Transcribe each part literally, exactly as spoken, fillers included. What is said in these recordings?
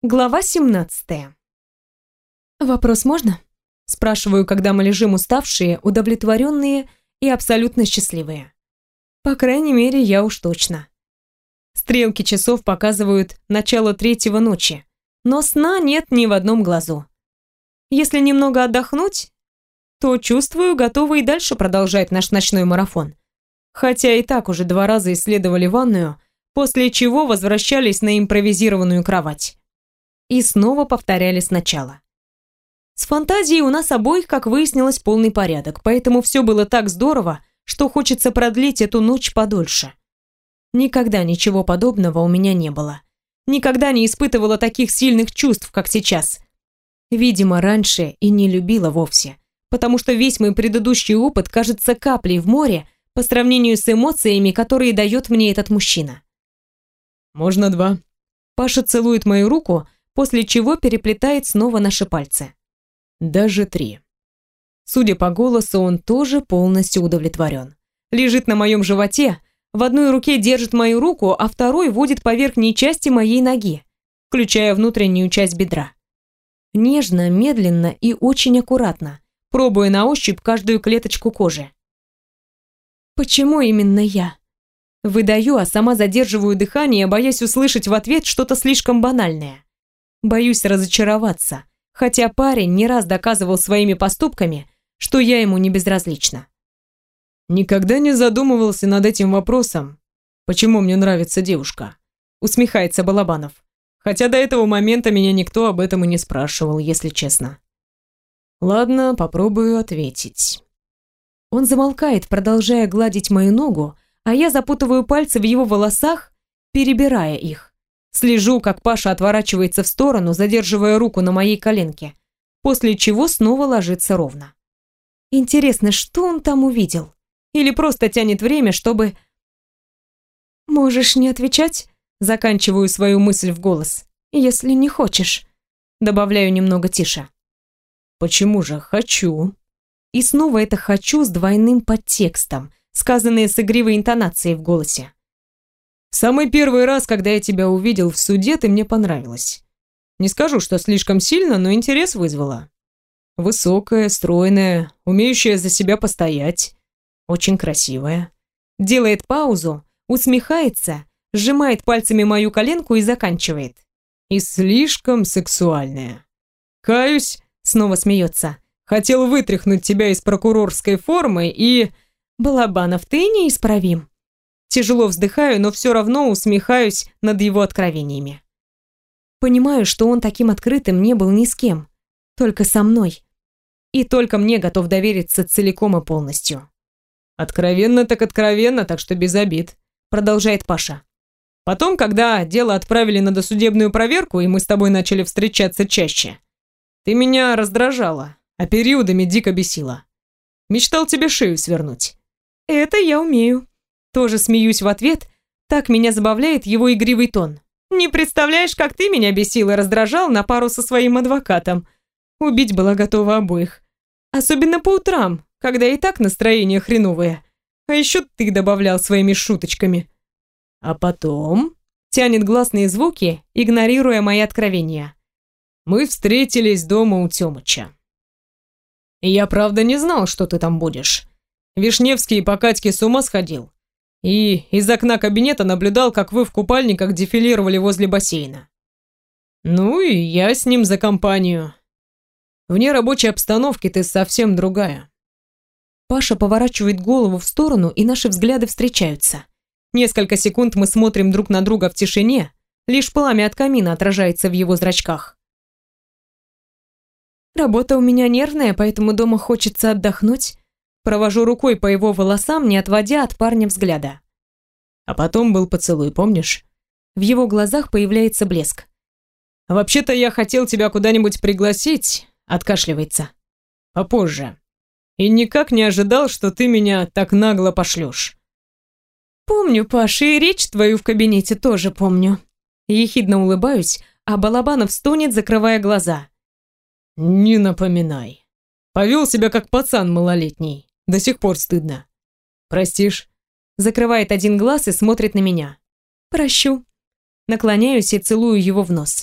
Глава семнадцатая. «Вопрос можно?» Спрашиваю, когда мы лежим уставшие, удовлетворенные и абсолютно счастливые. По крайней мере, я уж точно. Стрелки часов показывают начало третьего ночи, но сна нет ни в одном глазу. Если немного отдохнуть, то, чувствую, готова и дальше продолжать наш ночной марафон. Хотя и так уже два раза исследовали ванную, после чего возвращались на импровизированную кровать. И снова повторяли сначала. С фантазией у нас обоих, как выяснилось, полный порядок, поэтому все было так здорово, что хочется продлить эту ночь подольше. Никогда ничего подобного у меня не было. Никогда не испытывала таких сильных чувств, как сейчас. Видимо, раньше и не любила вовсе, потому что весь мой предыдущий опыт кажется каплей в море по сравнению с эмоциями, которые дает мне этот мужчина. «Можно два». Паша целует мою руку, после чего переплетает снова наши пальцы. «Даже три». Судя по голосу, он тоже полностью удовлетворен. Лежит на моем животе, в одной руке держит мою руку, а второй водит по верхней части моей ноги, включая внутреннюю часть бедра. Нежно, медленно и очень аккуратно, пробуя на ощупь каждую клеточку кожи. Почему именно я? Выдаю, а сама задерживаю дыхание, боясь услышать в ответ что-то слишком банальное. Боюсь разочароваться, хотя парень не раз доказывал своими поступками, что я ему не безразлична. «Никогда не задумывался над этим вопросом, почему мне нравится девушка», усмехается Балабанов. «хотя до этого момента меня никто об этом и не спрашивал, если честно». «Ладно, попробую ответить». Он замолкает, продолжая гладить мою ногу, а я запутываю пальцы в его волосах, перебирая их. Слежу, как Паша отворачивается в сторону, задерживая руку на моей коленке, после чего снова ложится ровно. Интересно, что он там увидел? Или просто тянет время, чтобы... «Можешь не отвечать?» Заканчиваю свою мысль в голос. «Если не хочешь». Добавляю немного тише. «Почему же хочу?» И снова это «хочу» с двойным подтекстом, сказанное с игривой интонацией в голосе. «Самый первый раз, когда я тебя увидел в суде, ты мне понравилась. Не скажу, что слишком сильно, но интерес вызвала. Высокая, стройная, умеющая за себя постоять, очень красивая». Делает паузу, усмехается, сжимает пальцами мою коленку и заканчивает. «И слишком сексуальная. Каюсь», снова смеется. «хотел вытряхнуть тебя из прокурорской формы и...» «Балабанов, ты неисправим». Тяжело вздыхаю, но все равно усмехаюсь над его откровениями. Понимаю, что он таким открытым не был ни с кем, только со мной. И только мне готов довериться целиком и полностью. «Откровенно так откровенно, так что без обид», продолжает Паша. «Потом, когда дело отправили на досудебную проверку, и мы с тобой начали встречаться чаще, ты меня раздражала, а периодами дико бесила. Мечтал тебе шею свернуть». «Это я умею». Тоже смеюсь в ответ, так меня забавляет его игривый тон. «Не представляешь, как ты меня бесил и раздражал на пару со своим адвокатом. Убить была готова обоих. Особенно по утрам, когда и так настроение хреновое. А еще ты добавлял своими шуточками». «А потом...» тянет гласные звуки, игнорируя мои откровения. «Мы встретились дома у Тёмыча. И я правда не знал, что ты там будешь. Вишневский по Катьке с ума сходил. И из окна кабинета наблюдал, как вы в купальниках дефилировали возле бассейна. Ну и я с ним за компанию. Вне рабочей обстановки ты совсем другая». Паша поворачивает голову в сторону, и наши взгляды встречаются. Несколько секунд мы смотрим друг на друга в тишине, лишь пламя от камина отражается в его зрачках. Работа у меня нервная, поэтому дома хочется отдохнуть. Провожу рукой по его волосам, не отводя от парня взгляда. А потом был поцелуй, помнишь? В его глазах появляется блеск. «Вообще-то я хотел тебя куда-нибудь пригласить», — откашливается. «Попозже. И никак не ожидал, что ты меня так нагло пошлешь». «Помню, Паша, и речь твою в кабинете тоже помню». Ехидно улыбаюсь, а Балабанов стонет, закрывая глаза. «Не напоминай. Повел себя как пацан малолетний. До сих пор стыдно. Простишь?» Закрывает один глаз и смотрит на меня. «Прощу». Наклоняюсь и целую его в нос.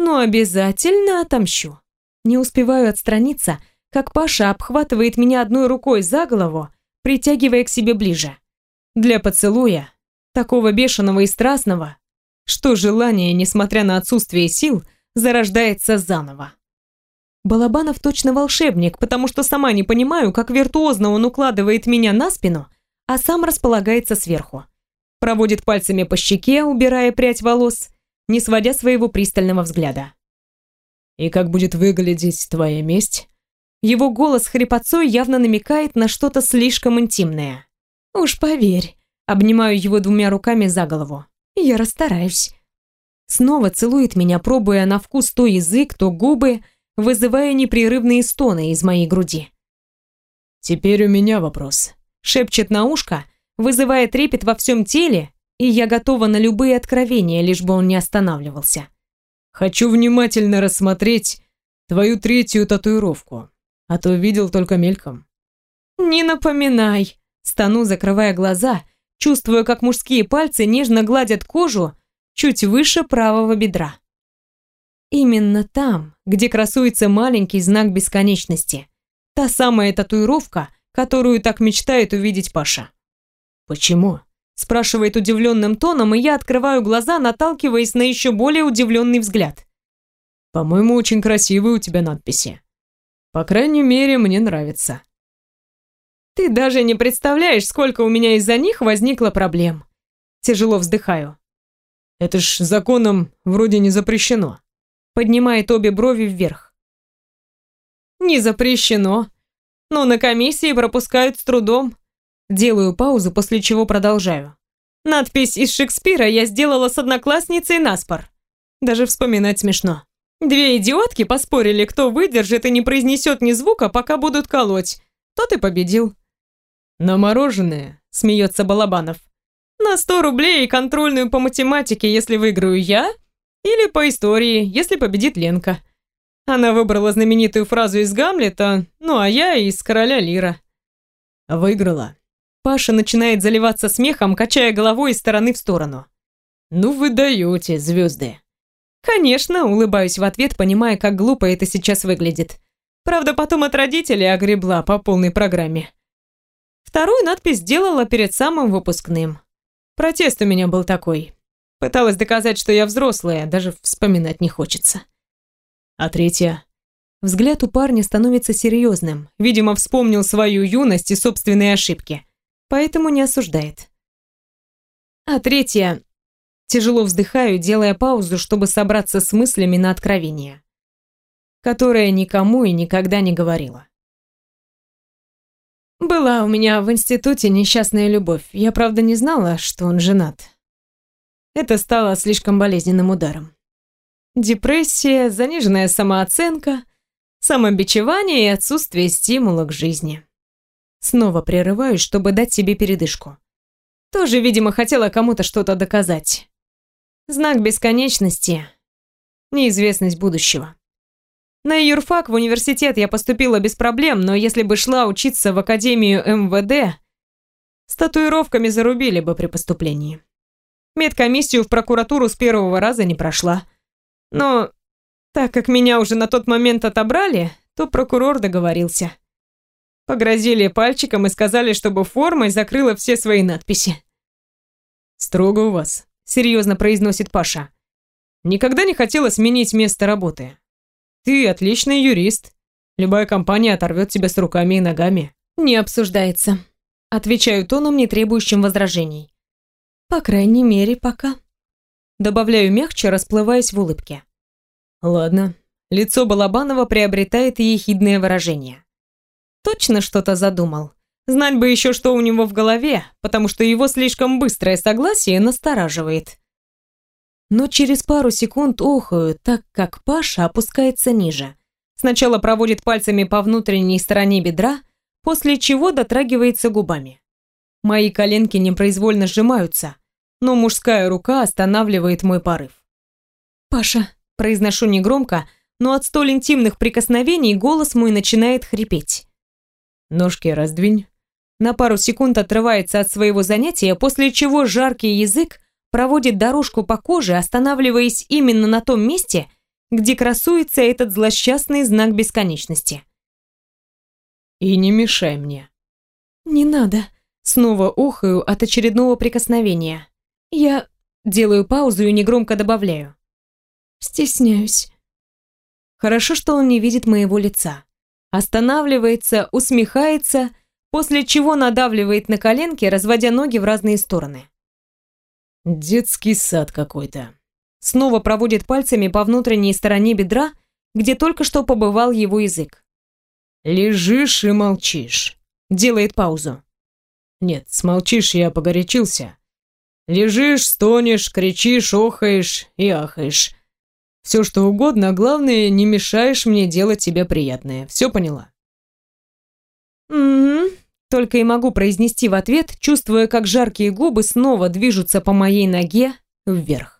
но обязательно отомщу. Не успеваю отстраниться, как Паша обхватывает меня одной рукой за голову, притягивая к себе ближе. Для поцелуя, такого бешеного и страстного, что желание, несмотря на отсутствие сил, зарождается заново. Балабанов точно волшебник, потому что сама не понимаю, как виртуозно он укладывает меня на спину, а сам располагается сверху. Проводит пальцами по щеке, убирая прядь волос, не сводя своего пристального взгляда. «И как будет выглядеть твоя месть?» Его голос хрипотцой явно намекает на что-то слишком интимное. «Уж поверь», обнимаю его двумя руками за голову. «Я расстараюсь». Снова целует меня, пробуя на вкус то язык, то губы, вызывая непрерывные стоны из моей груди. «Теперь у меня вопрос», — шепчет на ушко, вызывая трепет во всем теле, и я готова на любые откровения, лишь бы он не останавливался. «Хочу внимательно рассмотреть твою третью татуировку, а то видел только мельком». «Не напоминай», — стану, закрывая глаза, чувствуя, как мужские пальцы нежно гладят кожу чуть выше правого бедра. Именно там, где красуется маленький знак бесконечности. Та самая татуировка, которую так мечтает увидеть Паша. «Почему?» — спрашивает удивленным тоном, и я открываю глаза, наталкиваясь на еще более удивленный взгляд. «По-моему, очень красивые у тебя надписи. По крайней мере, мне нравится». «Ты даже не представляешь, сколько у меня из-за них возникло проблем». Тяжело вздыхаю. «Это ж законом вроде не запрещено». Поднимает обе брови вверх. «Не запрещено, но на комиссии пропускают с трудом». Делаю паузу, после чего продолжаю. Надпись из Шекспира я сделала с одноклассницей наспор. Даже вспоминать смешно. Две идиотки поспорили, кто выдержит и не произнесет ни звука, пока будут колоть. Тот и победил. «На мороженое?» — смеется Балабанов. «На сто рублей и контрольную по математике, если выиграю я, или по истории, если победит Ленка». Она выбрала знаменитую фразу из Гамлета, ну а я из Короля Лира. «Выиграла». Паша начинает заливаться смехом, качая головой из стороны в сторону. «Ну вы даете, звезды». «Конечно», — улыбаюсь в ответ, понимая, как глупо это сейчас выглядит. Правда, потом от родителей огребла по полной программе. Вторую надпись сделала перед самым выпускным. Протест у меня был такой. Пыталась доказать, что я взрослая, даже вспоминать не хочется. А третья? Взгляд у парня становится серьезным. Видимо, вспомнил свою юность и собственные ошибки. Поэтому не осуждает. А третья... Тяжело вздыхаю, делая паузу, чтобы собраться с мыслями на откровение, которое никому и никогда не говорила. Была у меня в институте несчастная любовь. Я, правда, не знала, что он женат. Это стало слишком болезненным ударом. Депрессия, заниженная самооценка, самобичевание и отсутствие стимула к жизни. Снова прерываюсь, чтобы дать себе передышку. Тоже, видимо, хотела кому-то что-то доказать. Знак бесконечности, неизвестность будущего. На юрфак в университет я поступила без проблем, но если бы шла учиться в академию эм вэ дэ, с татуировками зарубили бы при поступлении. Медкомиссию в прокуратуру с первого раза не прошла. Но так как меня уже на тот момент отобрали, то прокурор договорился. Погрозили пальчиком и сказали, чтобы формой закрыла все свои надписи. «Строго у вас», — серьезно произносит Паша. «Никогда не хотела сменить место работы. Ты отличный юрист. Любая компания оторвет тебя с руками и ногами». «Не обсуждается», — отвечаю тоном, не требующим возражений. «По крайней мере, пока». Добавляю мягче, расплываясь в улыбке. «Ладно». Лицо Балабанова приобретает ехидное выражение. Точно что-то задумал. Знать бы еще, что у него в голове, потому что его слишком быстрое согласие настораживает. Но через пару секунд охаю, так как Паша опускается ниже. Сначала проводит пальцами по внутренней стороне бедра, после чего дотрагивается губами. Мои коленки непроизвольно сжимаются, но мужская рука останавливает мой порыв. «Паша», — произношу негромко, но от столь интимных прикосновений голос мой начинает хрипеть. «Ножки раздвинь». На пару секунд отрывается от своего занятия, после чего жаркий язык проводит дорожку по коже, останавливаясь именно на том месте, где красуется этот злосчастный знак бесконечности. «И не мешай мне». «Не надо». Снова охаю от очередного прикосновения. Я делаю паузу и негромко добавляю. «Стесняюсь». Хорошо, что он не видит моего лица. Останавливается, усмехается, после чего надавливает на коленки, разводя ноги в разные стороны. «Детский сад какой-то». Снова проводит пальцами по внутренней стороне бедра, где только что побывал его язык. «Лежишь и молчишь». Делает паузу. «Нет, смолчишь, я погорячился. Лежишь, стонешь, кричишь, охаешь и ахаешь. Все что угодно, а главное, не мешаешь мне делать тебе приятное. Все поняла?» «Угу». Только и могу произнести в ответ, чувствуя, как жаркие губы снова движутся по моей ноге вверх.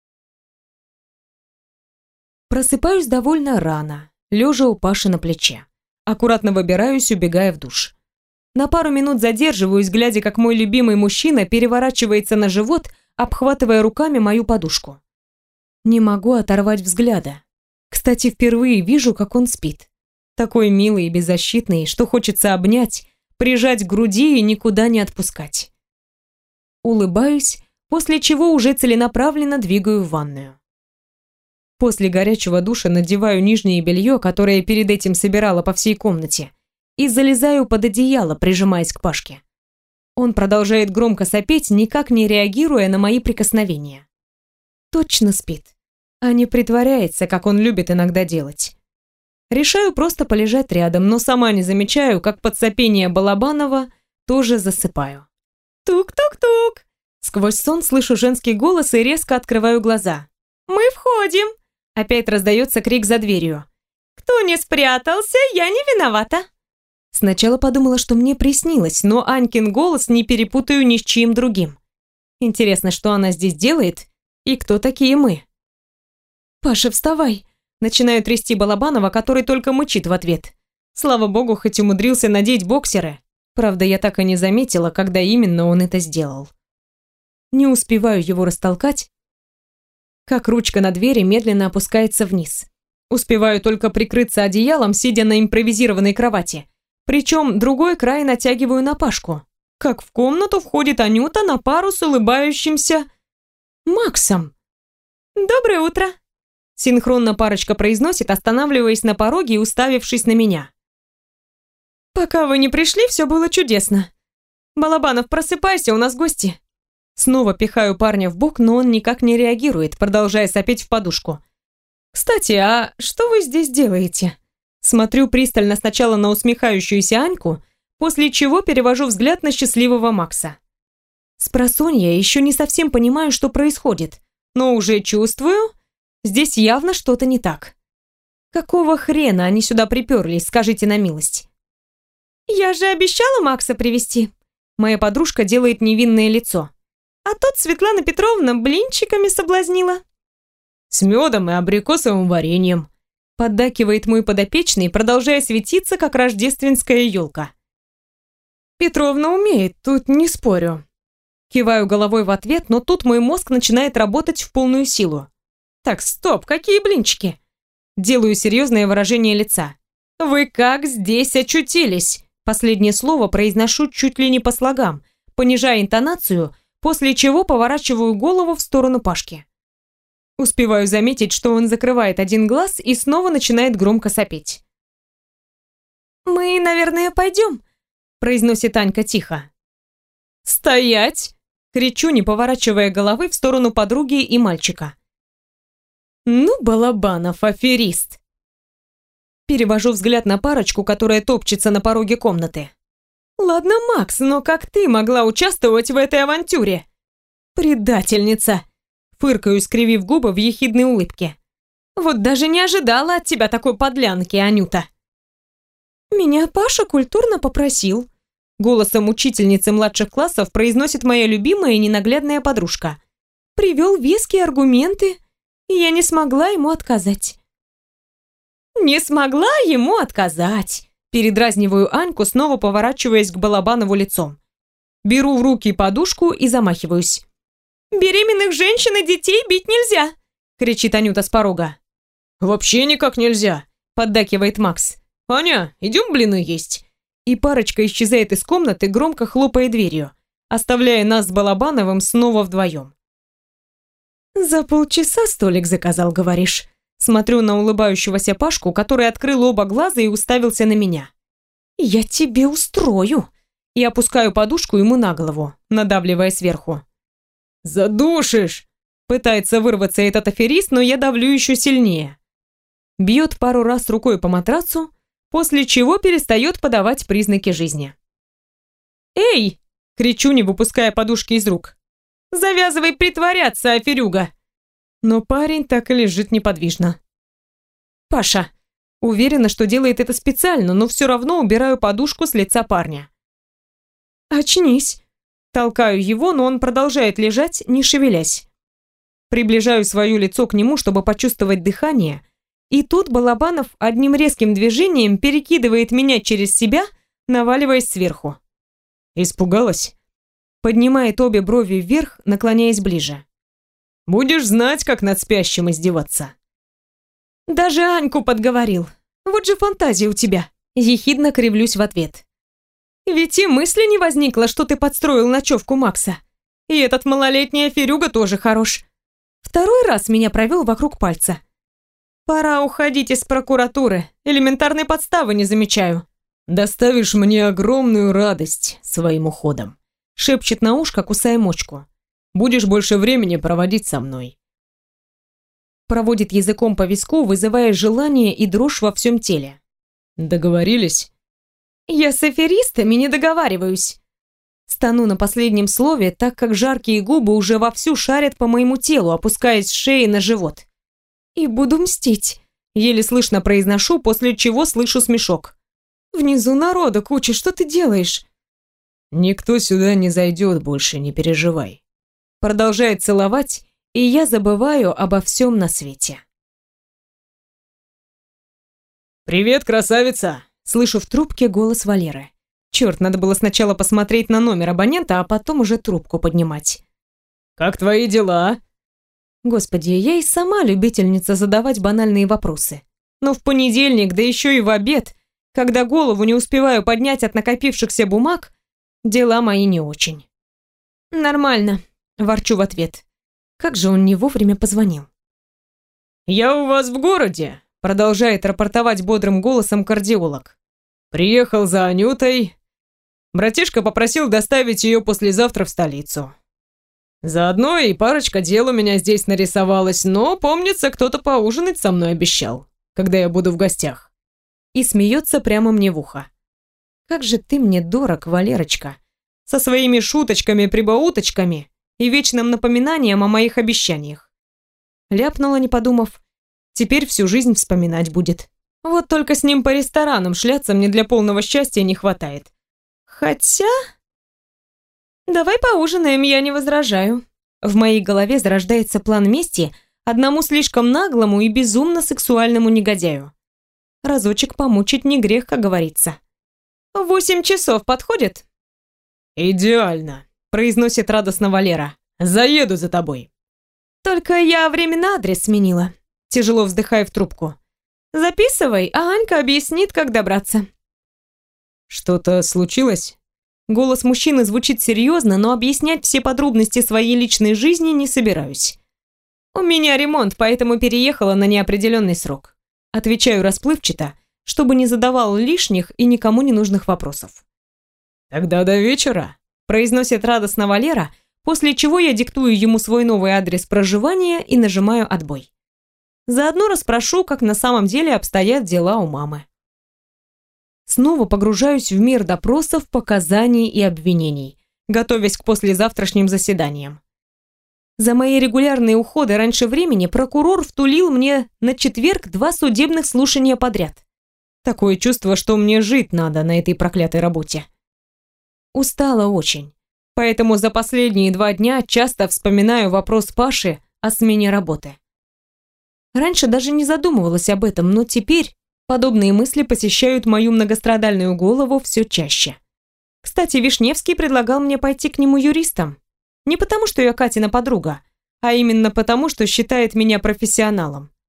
Просыпаюсь довольно рано, лежа у Паши на плече. Аккуратно выбираюсь, убегая в душ. На пару минут задерживаюсь, глядя, как мой любимый мужчина переворачивается на живот, обхватывая руками мою подушку. Не могу оторвать взгляда. Кстати, впервые вижу, как он спит. Такой милый и беззащитный, что хочется обнять, прижать к груди и никуда не отпускать. Улыбаюсь, после чего уже целенаправленно двигаю в ванную. После горячего душа надеваю нижнее белье, которое перед этим собирала по всей комнате, и залезаю под одеяло, прижимаясь к Пашке. Он продолжает громко сопеть, никак не реагируя на мои прикосновения. Точно спит, а не притворяется, как он любит иногда делать. Решаю просто полежать рядом, но сама не замечаю, как под сопение Балабанова тоже засыпаю. Тук-тук-тук! Сквозь сон слышу женский голос и резко открываю глаза. «Мы входим!» Опять раздается крик за дверью. «Кто не спрятался, я не виновата!» Сначала подумала, что мне приснилось, но Анькин голос не перепутаю ни с чьим другим. Интересно, что она здесь делает и кто такие мы? «Паша, вставай!» Начинаю трясти Балабанова, который только мычит в ответ. Слава богу, хоть умудрился надеть боксеры. Правда, я так и не заметила, когда именно он это сделал. Не успеваю его растолкать, как ручка на двери медленно опускается вниз. Успеваю только прикрыться одеялом, сидя на импровизированной кровати. Причем другой край натягиваю на Пашку. Как в комнату входит Анюта на пару с улыбающимся Максом. «Доброе утро!» Синхронно парочка произносит, останавливаясь на пороге и уставившись на меня. «Пока вы не пришли, все было чудесно. Балабанов, просыпайся, у нас гости». Снова пихаю парня в бок, но он никак не реагирует, продолжая сопеть в подушку. «Кстати, а что вы здесь делаете?» Смотрю пристально сначала на усмехающуюся Аньку, после чего перевожу взгляд на счастливого Макса. Спросонья еще не совсем понимаю, что происходит, но уже чувствую, здесь явно что-то не так. Какого хрена они сюда приперлись, скажите на милость? «Я же обещала Макса привезти». Моя подружка делает невинное лицо. А тут Светлана Петровна блинчиками соблазнила. «С медом и абрикосовым вареньем», поддакивает мой подопечный, продолжая светиться, как рождественская елка. «Петровна умеет, тут не спорю». Киваю головой в ответ, но тут мой мозг начинает работать в полную силу. «Так, стоп, какие блинчики?» Делаю серьезное выражение лица. «Вы как здесь очутились?» Последнее слово произношу чуть ли не по слогам, понижая интонацию, после чего поворачиваю голову в сторону Пашки. Успеваю заметить, что он закрывает один глаз и снова начинает громко сопеть. «Мы, наверное, пойдем», — произносит Анька тихо. «Стоять!» — кричу, не поворачивая головы в сторону подруги и мальчика. «Ну, Балабанов, аферист!» Перевожу взгляд на парочку, которая топчется на пороге комнаты. «Ладно, Макс, но как ты могла участвовать в этой авантюре?» «Предательница!» Фыркаю, скривив губы в ехидной улыбке. «Вот даже не ожидала от тебя такой подлянки, Анюта!» «Меня Паша культурно попросил», голосом учительницы младших классов произносит моя любимая и ненаглядная подружка. «Привел веские аргументы, и я не смогла ему отказать». «Не смогла ему отказать!» Передразниваю Аньку, снова поворачиваясь к Балабанову лицом. Беру в руки подушку и замахиваюсь. «Беременных женщин и детей бить нельзя!» кричит Анюта с порога. «Вообще никак нельзя», — поддакивает Макс. «Аня, идем блины есть». И парочка исчезает из комнаты, громко хлопая дверью, оставляя нас с Балабановым снова вдвоем. «За полчаса столик заказал, говоришь?» Смотрю на улыбающегося Пашку, который открыл оба глаза и уставился на меня. «Я тебе устрою!» И опускаю подушку ему на голову, надавливая сверху. «Задушишь!» Пытается вырваться этот аферист, но я давлю еще сильнее. Бьет пару раз рукой по матрацу, после чего перестает подавать признаки жизни. «Эй!» — кричу, не выпуская подушки из рук. «Завязывай притворяться, аферюга!» Но парень так и лежит неподвижно. «Паша!» Уверена, что делает это специально, но все равно убираю подушку с лица парня. «Очнись!» Толкаю его, но он продолжает лежать, не шевелясь. Приближаю свое лицо к нему, чтобы почувствовать дыхание, и тут Балабанов одним резким движением перекидывает меня через себя, наваливаясь сверху. «Испугалась?» Поднимает обе брови вверх, наклоняясь ближе. «Будешь знать, как над спящим издеваться». «Даже Аньку подговорил. Вот же фантазия у тебя!» Ехидно кривлюсь в ответ. «Ведь и мысли не возникло, что ты подстроил ночевку Макса. И этот малолетний аферюга тоже хорош. Второй раз меня провел вокруг пальца. Пора уходить из прокуратуры. Элементарной подставы не замечаю». «Доставишь мне огромную радость своим уходом», шепчет на ушко, кусая мочку. «Будешь больше времени проводить со мной». Проводит языком по виску, вызывая желание и дрожь во всем теле. «Договорились?» «Я с аферистами не договариваюсь». Стану на последнем слове, так как жаркие губы уже вовсю шарят по моему телу, опускаясь с шеи на живот. «И буду мстить», еле слышно произношу, после чего слышу смешок. «Внизу народа куча, что ты делаешь?» «Никто сюда не зайдет больше, не переживай». Продолжает целовать, и я забываю обо всем на свете. «Привет, красавица!» Слышу в трубке голос Валеры. Черт, надо было сначала посмотреть на номер абонента, а потом уже трубку поднимать. «Как твои дела?» Господи, я и сама любительница задавать банальные вопросы. Но в понедельник, да еще и в обед, когда голову не успеваю поднять от накопившихся бумаг, дела мои не очень. «Нормально», – ворчу в ответ. Как же он не вовремя позвонил. «Я у вас в городе», – продолжает рапортовать бодрым голосом кардиолог. «Приехал за Анютой. Братишка попросил доставить ее послезавтра в столицу. Заодно и парочка дел у меня здесь нарисовалась, но, помнится, кто-то поужинать со мной обещал, когда я буду в гостях». И смеется прямо мне в ухо. «Как же ты мне дорог, Валерочка, со своими шуточками-прибауточками и вечным напоминанием о моих обещаниях». Ляпнула, не подумав. Теперь всю жизнь вспоминать будет. Вот только с ним по ресторанам шляться мне для полного счастья не хватает. Хотя... Давай поужинаем, я не возражаю. В моей голове зарождается план мести одному слишком наглому и безумно сексуальному негодяю. Разочек помучить не грех, как говорится. «Восемь часов подходит?» «Идеально», — произносит радостно Валера. «Заеду за тобой». «Только я временно адрес сменила», — тяжело вздыхая в трубку. «Записывай, а Анька объяснит, как добраться». «Что-то случилось?» Голос мужчины звучит серьезно, но объяснять все подробности своей личной жизни не собираюсь. «У меня ремонт, поэтому переехала на неопределенный срок». Отвечаю расплывчато, чтобы не задавал лишних и никому не нужных вопросов. «Тогда до вечера», – произносит радостно Валера, после чего я диктую ему свой новый адрес проживания и нажимаю «Отбой». Заодно расспрошу, как на самом деле обстоят дела у мамы. Снова погружаюсь в мир допросов, показаний и обвинений, готовясь к послезавтрашним заседаниям. За мои регулярные уходы раньше времени прокурор втулил мне на четверг два судебных слушания подряд. Такое чувство, что мне жить надо на этой проклятой работе. Устала очень, поэтому за последние два дня часто вспоминаю вопрос Паши о смене работы. Раньше даже не задумывалась об этом, но теперь подобные мысли посещают мою многострадальную голову все чаще. Кстати, Вишневский предлагал мне пойти к нему юристом. Не потому, что я Катина подруга, а именно потому, что считает меня профессионалом.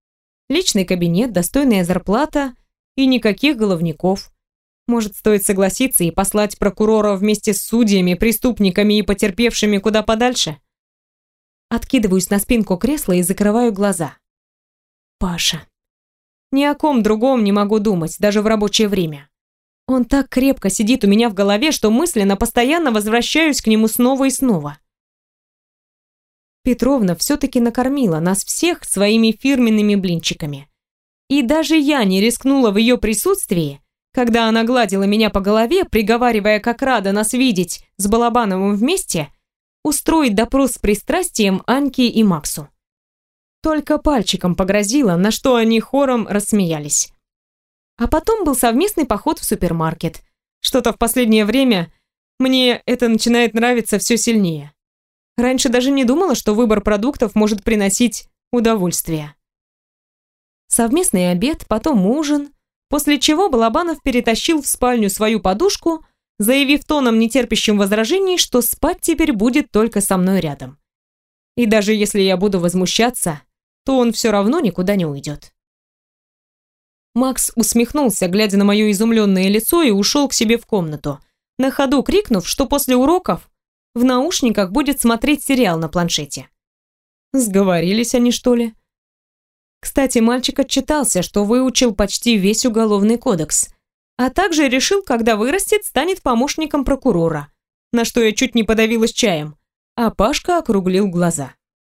Личный кабинет, достойная зарплата и никаких головников. Может, стоит согласиться и послать прокурора вместе с судьями, преступниками и потерпевшими куда подальше? Откидываюсь на спинку кресла и закрываю глаза. Паша. Ни о ком другом не могу думать, даже в рабочее время. Он так крепко сидит у меня в голове, что мысленно постоянно возвращаюсь к нему снова и снова. Петровна все-таки накормила нас всех своими фирменными блинчиками. И даже я не рискнула в ее присутствии, когда она гладила меня по голове, приговаривая, как рада нас видеть с Балабановым вместе, устроить допрос с пристрастием Аньке и Максу. Только пальчиком погрозила, на что они хором рассмеялись. А потом был совместный поход в супермаркет. Что-то в последнее время мне это начинает нравиться все сильнее. Раньше даже не думала, что выбор продуктов может приносить удовольствие. Совместный обед, потом ужин, после чего Балабанов перетащил в спальню свою подушку, заявив тоном, нетерпящим возражений, что спать теперь будет только со мной рядом. И даже если я буду возмущаться, то он все равно никуда не уйдет. Макс усмехнулся, глядя на мое изумленное лицо, и ушел к себе в комнату, на ходу крикнув, что после уроков в наушниках будет смотреть сериал на планшете. Сговорились они, что ли? Кстати, мальчик отчитался, что выучил почти весь уголовный кодекс, а также решил, когда вырастет, станет помощником прокурора, на что я чуть не подавилась чаем, а Пашка округлил глаза.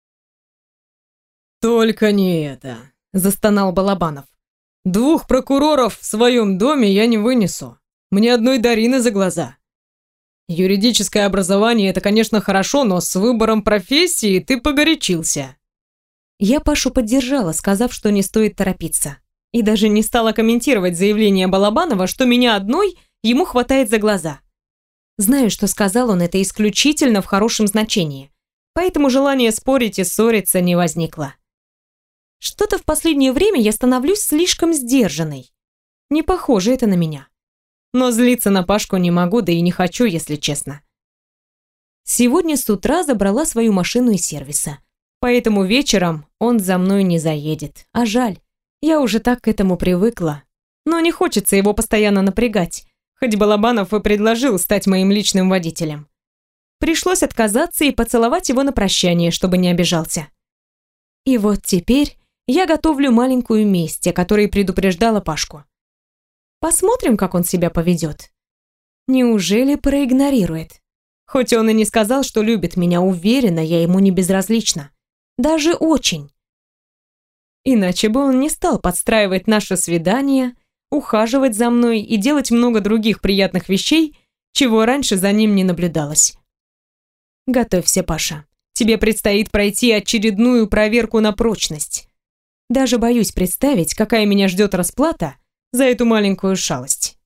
«Только не это», – застонал Балабанов. «Двух прокуроров в своем доме я не вынесу. Мне одной Дарины за глаза. Юридическое образование – это, конечно, хорошо, но с выбором профессии ты погорячился». Я Пашу поддержала, сказав, что не стоит торопиться. И даже не стала комментировать заявление Балабанова, что меня одной ему хватает за глаза. Знаю, что сказал он это исключительно в хорошем значении, поэтому желания спорить и ссориться не возникло. Что-то в последнее время я становлюсь слишком сдержанной. Не похоже это на меня. Но злиться на Пашку не могу, да и не хочу, если честно. Сегодня с утра забрала свою машину из сервиса. Поэтому вечером он за мной не заедет. А жаль, я уже так к этому привыкла. Но не хочется его постоянно напрягать, хоть Балабанов и предложил стать моим личным водителем. Пришлось отказаться и поцеловать его на прощание, чтобы не обижался. И вот теперь я готовлю маленькую месть, о которой предупреждала Пашку. Посмотрим, как он себя поведет. Неужели проигнорирует? Хоть он и не сказал, что любит меня, уверена, я ему не безразлична. Даже очень. Иначе бы он не стал подстраивать наше свидание, ухаживать за мной и делать много других приятных вещей, чего раньше за ним не наблюдалось. Готовься, Паша. Тебе предстоит пройти очередную проверку на прочность. Даже боюсь представить, какая меня ждет расплата за эту маленькую шалость.